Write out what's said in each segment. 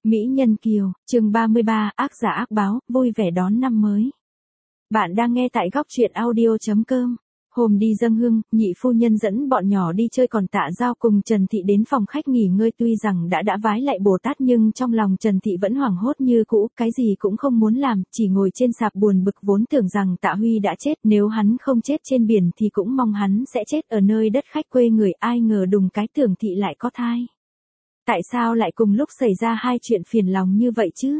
Mỹ Nhân Kiều, chương 33, ác giả ác báo, vui vẻ đón năm mới. Bạn đang nghe tại góc truyện audio.com. Hôm đi dâng hương, nhị phu nhân dẫn bọn nhỏ đi chơi còn Tạ Giao cùng Trần Thị đến phòng khách nghỉ ngơi, tuy rằng đã vái lại Bồ Tát nhưng trong lòng Trần Thị vẫn hoảng hốt như cũ, cái gì cũng không muốn làm, chỉ ngồi trên sạp buồn bực, vốn tưởng rằng Tạ Huy đã chết, nếu hắn không chết trên biển thì cũng mong hắn sẽ chết ở nơi đất khách quê người, ai ngờ đùng cái Tưởng Thị lại có thai. Tại sao lại cùng lúc xảy ra hai chuyện phiền lòng như vậy chứ?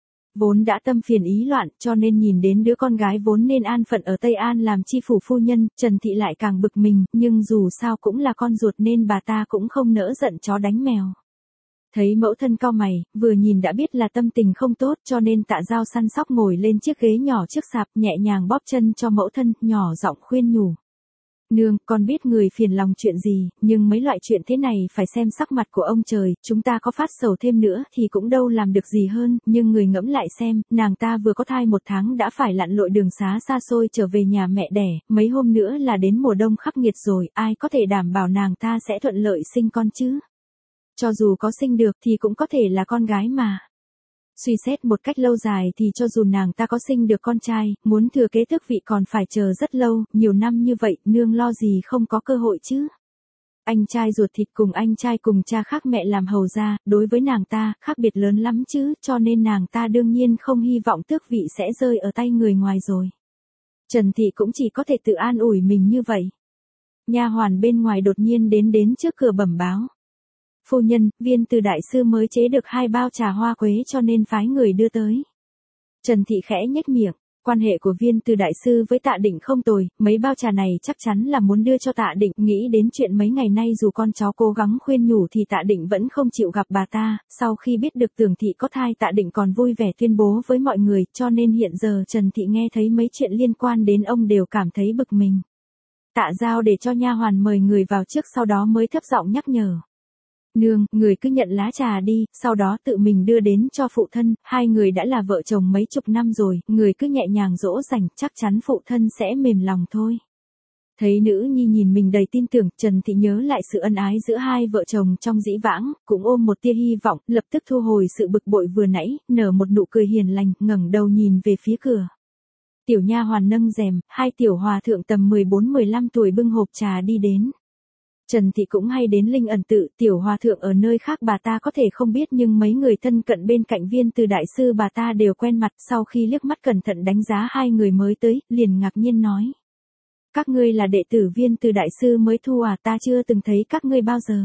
Vốn đã tâm phiền ý loạn, cho nên nhìn đến đứa con gái vốn nên an phận ở Tây An làm chi phủ phu nhân, Trần Thị lại càng bực mình, nhưng dù sao cũng là con ruột nên bà ta cũng không nỡ giận chó đánh mèo. Thấy mẫu thân cau mày, vừa nhìn đã biết là tâm tình không tốt, cho nên Tạ Giao săn sóc ngồi lên chiếc ghế nhỏ trước sạp, nhẹ nhàng bóp chân cho mẫu thân, nhỏ giọng khuyên nhủ. Nương, con biết người phiền lòng chuyện gì, nhưng mấy loại chuyện thế này phải xem sắc mặt của ông trời, chúng ta có phát sầu thêm nữa thì cũng đâu làm được gì hơn, nhưng người ngẫm lại xem, nàng ta vừa có thai 1 tháng đã phải lặn lội đường xá xa xôi trở về nhà mẹ đẻ, mấy hôm nữa là đến mùa đông khắc nghiệt rồi, ai có thể đảm bảo nàng ta sẽ thuận lợi sinh con chứ? Cho dù có sinh được thì cũng có thể là con gái mà. Suy xét một cách lâu dài thì cho dù nàng ta có sinh được con trai, muốn thừa kế tước vị còn phải chờ rất lâu, nhiều năm như vậy, nương lo gì không có cơ hội chứ. Anh trai ruột thịt cùng anh trai cùng cha khác mẹ làm hầu gia, đối với nàng ta, khác biệt lớn lắm chứ, cho nên nàng ta đương nhiên không hy vọng tước vị sẽ rơi ở tay người ngoài rồi. Trần Thị cũng chỉ có thể tự an ủi mình như vậy. Nha hoàn bên ngoài đột nhiên đến trước cửa bẩm báo. Phu nhân, Viên Từ đại sư mới chế được 2 bao trà hoa quế cho nên phái người đưa tới. Trần Thị khẽ nhếch miệng, quan hệ của Viên Từ đại sư với Tạ Định không tồi, mấy bao trà này chắc chắn là muốn đưa cho Tạ Định, nghĩ đến chuyện mấy ngày nay dù con cháu cố gắng khuyên nhủ thì Tạ Định vẫn không chịu gặp bà ta, sau khi biết được Tưởng Thị có thai Tạ Định còn vui vẻ tuyên bố với mọi người, cho nên hiện giờ Trần Thị nghe thấy mấy chuyện liên quan đến ông đều cảm thấy bực mình. Tạ Giao để cho nha hoàn mời người vào trước, sau đó mới thấp giọng nhắc nhở. Nương, người cứ nhận lá trà đi, sau đó tự mình đưa đến cho phụ thân, hai người đã là vợ chồng mấy chục năm rồi, người cứ nhẹ nhàng dỗ dành, chắc chắn phụ thân sẽ mềm lòng thôi. Thấy nữ nhi nhìn mình đầy tin tưởng, Trần Thị nhớ lại sự ân ái giữa hai vợ chồng trong dĩ vãng, cũng ôm một tia hy vọng, lập tức thu hồi sự bực bội vừa nãy, nở một nụ cười hiền lành, ngẩng đầu nhìn về phía cửa. Tiểu nha hoàn nâng rèm, hai tiểu hòa thượng tầm 14-15 tuổi bưng hộp trà đi đến. Trần Thị cũng hay đến Linh Ẩn Tự, tiểu hòa thượng ở nơi khác bà ta có thể không biết nhưng mấy người thân cận bên cạnh Viên Từ đại sư bà ta đều quen mặt, sau khi liếc mắt cẩn thận đánh giá hai người mới tới, liền ngạc nhiên nói. Các ngươi là đệ tử Viên Từ đại sư mới thu à, ta chưa từng thấy các ngươi bao giờ.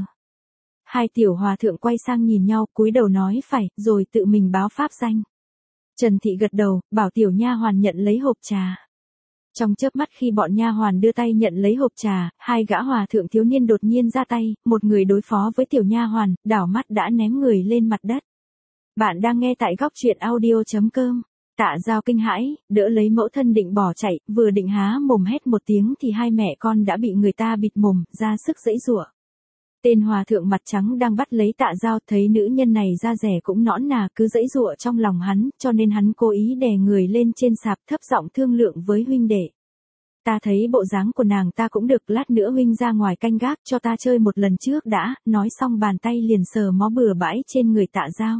Hai tiểu hòa thượng quay sang nhìn nhau, cúi đầu nói phải, rồi tự mình báo pháp danh. Trần Thị gật đầu, bảo tiểu nha hoàn nhận lấy hộp trà. Trong chớp mắt khi bọn nha hoàn đưa tay nhận lấy hộp trà, hai gã hòa thượng thiếu niên đột nhiên ra tay, một người đối phó với tiểu nha hoàn, đảo mắt đã ném người lên mặt đất. Bạn đang nghe tại góc truyện audio.com. Tạ Giao kinh hãi, đỡ lấy mẫu thân định bỏ chạy, vừa định há mồm hét một tiếng thì hai mẹ con đã bị người ta bịt mồm, ra sức giãy giụa. Tên hòa thượng mặt trắng đang bắt lấy Tạ Giao, thấy nữ nhân này da dẻ cũng nõn nà, cứ giãy giụa trong lòng hắn, cho nên hắn cố ý đè người lên trên sạp, thấp giọng thương lượng với huynh đệ. Ta thấy bộ dáng của nàng ta cũng được, lát nữa huynh ra ngoài canh gác cho ta chơi một lần trước đã, nói xong bàn tay liền sờ mó bừa bãi trên người Tạ Giao.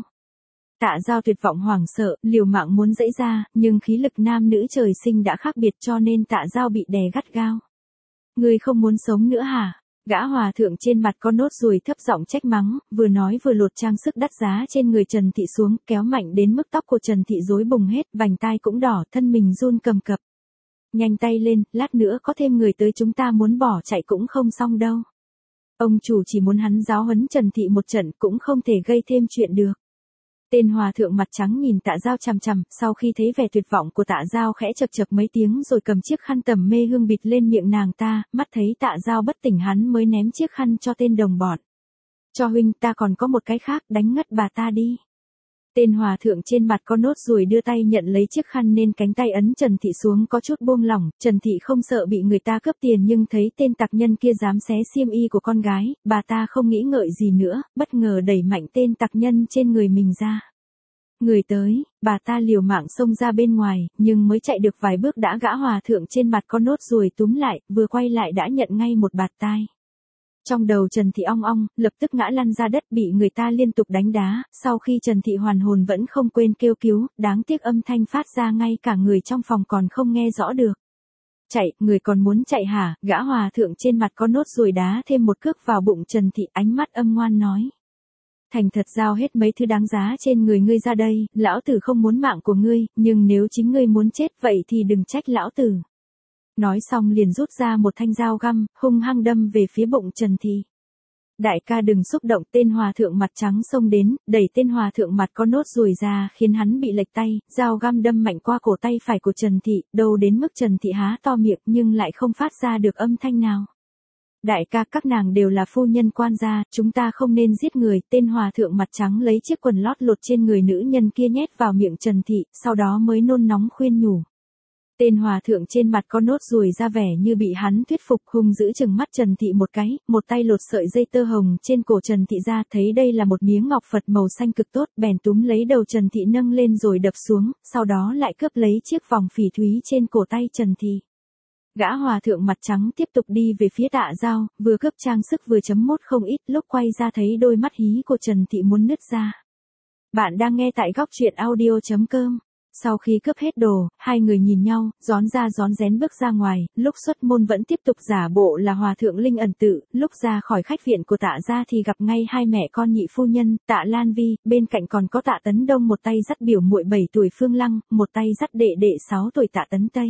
Tạ Giao tuyệt vọng hoảng sợ, liều mạng muốn giãy ra, nhưng khí lực nam nữ trời sinh đã khác biệt cho nên Tạ Giao bị đè gắt gao. Ngươi không muốn sống nữa hả? Gã hòa thượng trên mặt có nốt ruồi thấp giọng trách mắng, vừa nói vừa lột trang sức đắt giá trên người Trần Thị xuống, kéo mạnh đến mức tóc của Trần Thị rối bùng hết, vành tai cũng đỏ, thân mình run cầm cập. Nhanh tay lên, lát nữa có thêm người tới chúng ta muốn bỏ chạy cũng không xong đâu. Ông chủ chỉ muốn hắn giáo huấn Trần Thị một trận cũng không thể gây thêm chuyện được. Tên hòa thượng mặt trắng nhìn Tạ Giao chằm chằm, sau khi thấy vẻ tuyệt vọng của Tạ Giao khẽ chậc chậc mấy tiếng rồi cầm chiếc khăn tầm mê hương bịt lên miệng nàng ta, mắt thấy Tạ Giao bất tỉnh hắn mới ném chiếc khăn cho tên đồng bọn. Cho huynh, ta còn có một cái khác, đánh ngất bà ta đi. Tên hòa thượng trên mặt có nốt ruồi đưa tay nhận lấy chiếc khăn nên cánh tay ấn Trần Thị xuống có chút buông lỏng, Trần Thị không sợ bị người ta cướp tiền nhưng thấy tên tặc nhân kia dám xé xiêm y của con gái, bà ta không nghĩ ngợi gì nữa, bất ngờ đẩy mạnh tên tặc nhân trên người mình ra. Người tới, bà ta liều mạng xông ra bên ngoài, nhưng mới chạy được vài bước đã gã hòa thượng trên mặt có nốt ruồi túm lại, vừa quay lại đã nhận ngay một bạt tai. Trong đầu Trần Thị ong ong, lập tức ngã lăn ra đất bị người ta liên tục đánh đá, sau khi Trần Thị hoàn hồn vẫn không quên kêu cứu, đáng tiếc âm thanh phát ra ngay cả người trong phòng còn không nghe rõ được. Chạy, người còn muốn chạy hả? Gã hòa thượng trên mặt có nốt ruồi đá thêm một cước vào bụng Trần Thị, ánh mắt âm ngoan nói. Thành thật giao hết mấy thứ đáng giá trên người ngươi ra đây, lão tử không muốn mạng của ngươi, nhưng nếu chính ngươi muốn chết vậy thì đừng trách lão tử. Nói xong liền rút ra một thanh dao găm, hung hăng đâm về phía bụng Trần Thị. Đại ca đừng xúc động, tên hòa thượng mặt trắng xông đến, đẩy tên hòa thượng mặt có nốt ruồi ra khiến hắn bị lệch tay, dao găm đâm mạnh qua cổ tay phải của Trần Thị, đâu đến mức Trần Thị há to miệng nhưng lại không phát ra được âm thanh nào. Đại ca, các nàng đều là phu nhân quan gia, chúng ta không nên giết người. Tên hòa thượng mặt trắng lấy chiếc quần lót lột trên người nữ nhân kia nhét vào miệng Trần Thị, sau đó mới nôn nóng khuyên nhủ. Tên hòa thượng trên mặt có nốt ruồi ra vẻ như bị hắn thuyết phục, hung dữ chừng mắt Trần Thị một cái, một tay lột sợi dây tơ hồng trên cổ Trần Thị ra, thấy đây là một miếng ngọc Phật màu xanh cực tốt, bèn túm lấy đầu Trần Thị nâng lên rồi đập xuống, sau đó lại cướp lấy chiếc vòng phỉ thúy trên cổ tay Trần Thị. Gã hòa thượng mặt trắng tiếp tục đi về phía Tạ Giao, vừa cướp trang sức vừa chấm mốt không ít, lúc quay ra thấy đôi mắt hí của Trần Thị muốn nứt ra. Bạn đang nghe tại góc truyện audio.com. Sau khi cướp hết đồ, hai người nhìn nhau, rón ra rón rén bước ra ngoài, lúc xuất môn vẫn tiếp tục giả bộ là hòa thượng Linh Ẩn Tự, lúc ra khỏi khách viện của Tạ gia thì gặp ngay hai mẹ con nhị phu nhân, Tạ Lan Vi, bên cạnh còn có Tạ Tấn Đông, một tay dắt biểu muội 7 tuổi Phương Lăng, một tay dắt đệ đệ 6 tuổi Tạ Tấn Tây.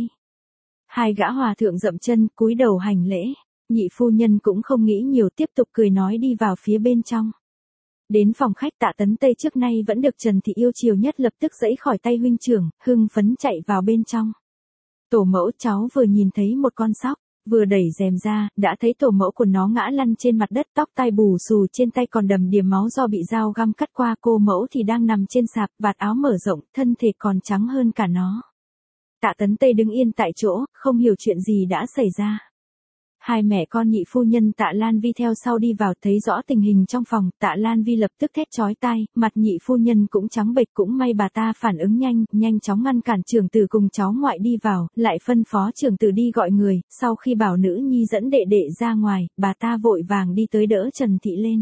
Hai gã hòa thượng dậm chân, cúi đầu hành lễ, nhị phu nhân cũng không nghĩ nhiều, tiếp tục cười nói đi vào phía bên trong. Đến phòng khách, Tạ Tấn Tây trước nay vẫn được Trần Thị yêu chiều nhất lập tức giãy khỏi tay huynh trưởng, hưng phấn chạy vào bên trong. Tổ mẫu, cháu vừa nhìn thấy một con sóc, vừa đẩy rèm ra, đã thấy tổ mẫu của nó ngã lăn trên mặt đất, tóc tai bù xù, trên tay còn đầm đìa máu do bị dao găm cắt qua, cô mẫu thì đang nằm trên sạp, vạt áo mở rộng, thân thể còn trắng hơn cả nó. Tạ Tấn Tây đứng yên tại chỗ, không hiểu chuyện gì đã xảy ra. Hai mẹ con nhị phu nhân Tạ Lan Vi theo sau đi vào, thấy rõ tình hình trong phòng, Tạ Lan Vi lập tức thét chói tai, mặt nhị phu nhân cũng trắng bệch, cũng may bà ta phản ứng nhanh, nhanh chóng ngăn cản trưởng tử cùng cháu ngoại đi vào, lại phân phó trưởng tử đi gọi người, sau khi bảo nữ nhi dẫn đệ đệ ra ngoài, bà ta vội vàng đi tới đỡ Trần Thị lên.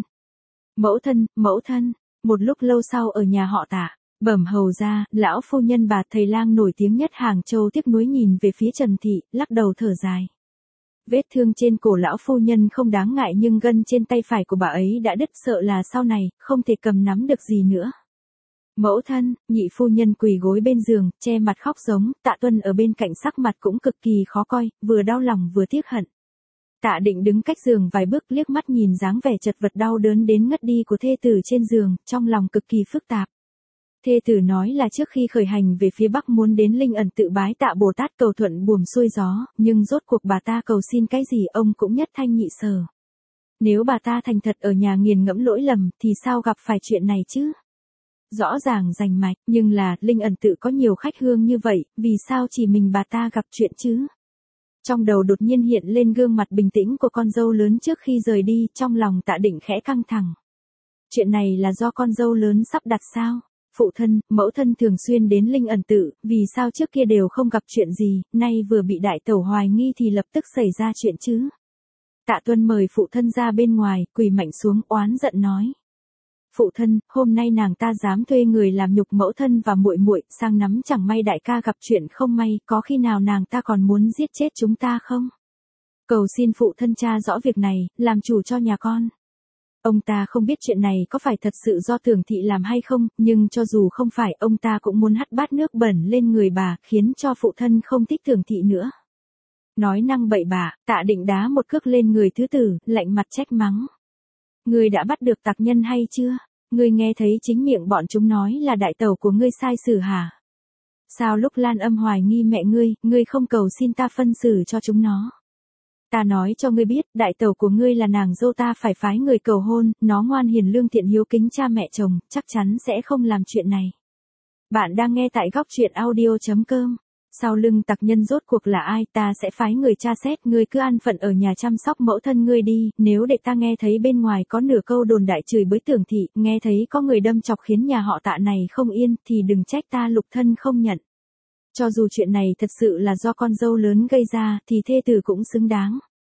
Mẫu thân, một lúc lâu sau ở nhà họ Tạ. Bẩm hầu ra, lão phu nhân bà thầy lang nổi tiếng nhất Hàng Châu tiếc nuối nhìn về phía Trần Thị, lắc đầu thở dài. Vết thương trên cổ lão phu nhân không đáng ngại nhưng gân trên tay phải của bà ấy đã đứt, sợ là sau này, không thể cầm nắm được gì nữa. Mẫu thân, nhị phu nhân quỳ gối bên giường, che mặt khóc giống, Tạ Tuân ở bên cạnh sắc mặt cũng cực kỳ khó coi, vừa đau lòng vừa tiếc hận. Tạ Định đứng cách giường vài bước liếc mắt nhìn dáng vẻ chật vật đau đớn đến ngất đi của thê tử trên giường, trong lòng cực kỳ phức tạp. Thê tử nói là trước khi khởi hành về phía Bắc muốn đến Linh Ẩn Tự bái Tạ Bồ Tát cầu thuận buồm xuôi gió, nhưng rốt cuộc bà ta cầu xin cái gì ông cũng nhất thanh nhị sở. Nếu bà ta thành thật ở nhà nghiền ngẫm lỗi lầm thì sao gặp phải chuyện này chứ? Rõ ràng rành mạch, nhưng là Linh Ẩn Tự có nhiều khách hương như vậy, vì sao chỉ mình bà ta gặp chuyện chứ? Trong đầu đột nhiên hiện lên gương mặt bình tĩnh của con dâu lớn trước khi rời đi, trong lòng Tạ Định khẽ căng thẳng. Chuyện này là do con dâu lớn sắp đặt sao? Phụ thân, mẫu thân thường xuyên đến Linh Ẩn Tự, vì sao trước kia đều không gặp chuyện gì, nay vừa bị đại tẩu hoài nghi thì lập tức xảy ra chuyện chứ? Tạ Tuân mời phụ thân ra bên ngoài, quỳ mạnh xuống oán giận nói. Phụ thân, hôm nay nàng ta dám thuê người làm nhục mẫu thân và muội muội, sang nắm chẳng may đại ca gặp chuyện không may, có khi nào nàng ta còn muốn giết chết chúng ta không? Cầu xin phụ thân tra rõ việc này, làm chủ cho nhà con. Ông ta không biết chuyện này có phải thật sự do Tưởng Thị làm hay không, nhưng cho dù không phải, ông ta cũng muốn hắt bát nước bẩn lên người bà, khiến cho phụ thân không thích Tưởng Thị nữa. Nói năng bậy bạ, Tạ Định đá một cước lên người thứ tử, lạnh mặt trách mắng. Ngươi đã bắt được tặc nhân hay chưa? Ngươi nghe thấy chính miệng bọn chúng nói là đại tẩu của ngươi sai xử hả? Sao lúc Lan Âm hoài nghi mẹ ngươi không cầu xin ta phân xử cho chúng nó? Ta nói cho ngươi biết, đại tẩu của ngươi là nàng dâu ta phải phái người cầu hôn, nó ngoan hiền lương thiện hiếu kính cha mẹ chồng, chắc chắn sẽ không làm chuyện này. Bạn đang nghe tại góc truyện audio.com. Sau lưng tặc nhân rốt cuộc là ai, ta sẽ phái người tra xét, ngươi cứ an phận ở nhà chăm sóc mẫu thân ngươi đi, nếu để ta nghe thấy bên ngoài có nửa câu đồn đại chửi bới Tưởng Thị, nghe thấy có người đâm chọc khiến nhà họ Tạ này không yên, thì đừng trách ta lục thân không nhận. Cho dù chuyện này thật sự là do con dâu lớn gây ra, thì thê tử cũng xứng đáng.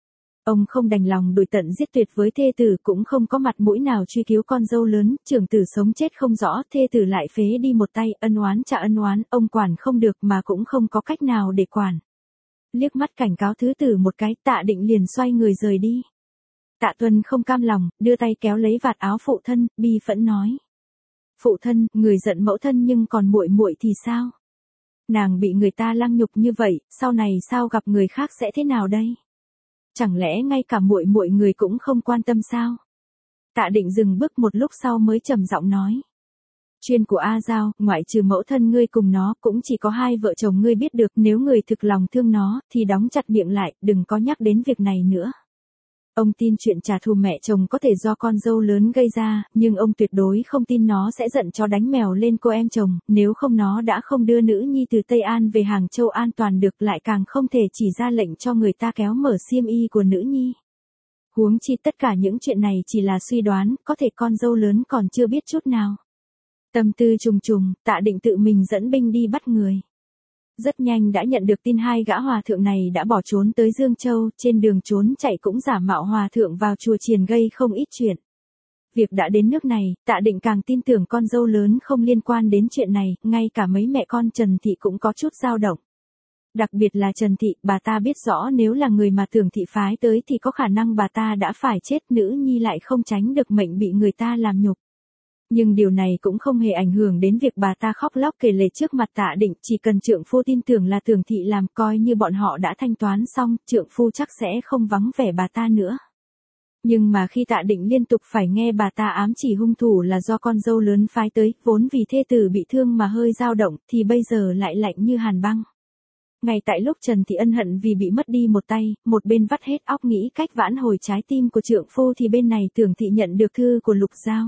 Ông không đành lòng đuổi tận giết tuyệt với thê tử, cũng không có mặt mũi nào truy cứu con dâu lớn, trưởng tử sống chết không rõ, thê tử lại phế đi một tay, ân oán trả ân oán, ông quản không được mà cũng không có cách nào để quản. Liếc mắt cảnh cáo thứ tử một cái, Tạ Định liền xoay người rời đi. Tạ Tuân không cam lòng, đưa tay kéo lấy vạt áo phụ thân, bi phẫn nói: "Phụ thân, người giận mẫu thân nhưng còn muội muội thì sao? Nàng bị người ta lăng nhục như vậy, sau này sao gặp người khác sẽ thế nào đây? Chẳng lẽ ngay cả muội muội người cũng không quan tâm sao?" Tạ Định dừng bước một lúc sau mới trầm giọng nói: "Chuyện của A Giao, ngoại trừ mẫu thân ngươi cùng nó, cũng chỉ có hai vợ chồng ngươi biết được, nếu người thực lòng thương nó, thì đóng chặt miệng lại, đừng có nhắc đến việc này nữa." Ông tin chuyện trả thù mẹ chồng có thể do con dâu lớn gây ra, nhưng ông tuyệt đối không tin nó sẽ giận chó đánh mèo lên cô em chồng, nếu không nó đã không đưa nữ nhi từ Tây An về Hàng Châu an toàn được, lại càng không thể chỉ ra lệnh cho người ta kéo mở xiêm y của nữ nhi. Huống chi tất cả những chuyện này chỉ là suy đoán, có thể con dâu lớn còn chưa biết chút nào. Tâm tư trùng trùng, Tạ Định tự mình dẫn binh đi bắt người. Rất nhanh đã nhận được tin hai gã hòa thượng này đã bỏ trốn tới Dương Châu, trên đường trốn chạy cũng giả mạo hòa thượng vào chùa chiền gây không ít chuyện. Việc đã đến nước này, Tạ Định càng tin tưởng con dâu lớn không liên quan đến chuyện này, ngay cả mấy mẹ con Trần Thị cũng có chút dao động. Đặc biệt là Trần Thị, bà ta biết rõ nếu là người mà Tưởng Thị phái tới thì có khả năng bà ta đã phải chết, nữ nhi lại không tránh được mệnh bị người ta làm nhục. Nhưng điều này cũng không hề ảnh hưởng đến việc bà ta khóc lóc kể lể trước mặt Tạ Định, chỉ cần trượng phu tin tưởng là Tưởng Thị làm, coi như bọn họ đã thanh toán xong, trượng phu chắc sẽ không vắng vẻ bà ta nữa. Nhưng mà khi Tạ Định liên tục phải nghe bà ta ám chỉ hung thủ là do con dâu lớn phái tới, vốn vì thê tử bị thương mà hơi dao động, thì bây giờ lại lạnh như hàn băng. Ngay tại lúc Trần Thị ân hận vì bị mất đi một tay, một bên vắt hết óc nghĩ cách vãn hồi trái tim của trượng phu, thì bên này Tưởng Thị nhận được thư của Lục Giao.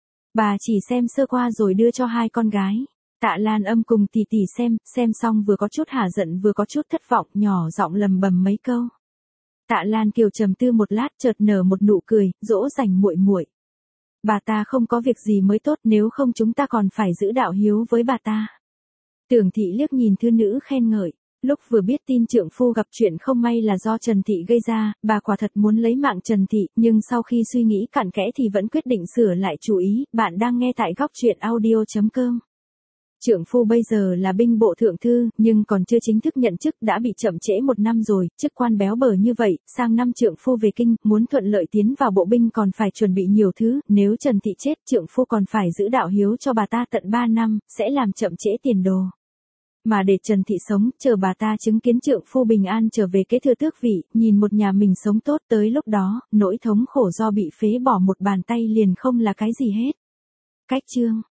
Bà chỉ xem sơ qua rồi đưa cho hai con gái. Tạ Lan Âm cùng tỷ tỷ xem xong vừa có chút hả giận vừa có chút thất vọng, nhỏ giọng lầm bầm mấy câu. Tạ Lan Kiều trầm tư một lát chợt nở một nụ cười, dỗ dành muội muội. Bà ta không có việc gì mới tốt, nếu không chúng ta còn phải giữ đạo hiếu với bà ta. Tưởng Thị liếc nhìn thư nữ khen ngợi. Lúc vừa biết tin trượng phu gặp chuyện không may là do Trần Thị gây ra, bà quả thật muốn lấy mạng Trần Thị, nhưng sau khi suy nghĩ cặn kẽ thì vẫn quyết định sửa lại chủ ý. Bạn đang nghe tại góc truyện audio.com. Trượng phu bây giờ là binh bộ thượng thư, nhưng còn chưa chính thức nhận chức, đã bị chậm trễ 1 năm rồi, chức quan béo bở như vậy, sang năm trượng phu về kinh, muốn thuận lợi tiến vào bộ binh còn phải chuẩn bị nhiều thứ, nếu Trần Thị chết, trượng phu còn phải giữ đạo hiếu cho bà ta tận 3 năm, sẽ làm chậm trễ tiền đồ. Mà để Trần Thị sống, chờ bà ta chứng kiến trượng phu bình an trở về kế thừa tước vị, nhìn một nhà mình sống tốt, tới lúc đó, nỗi thống khổ do bị phế bỏ một bàn tay liền không là cái gì hết. Cách chương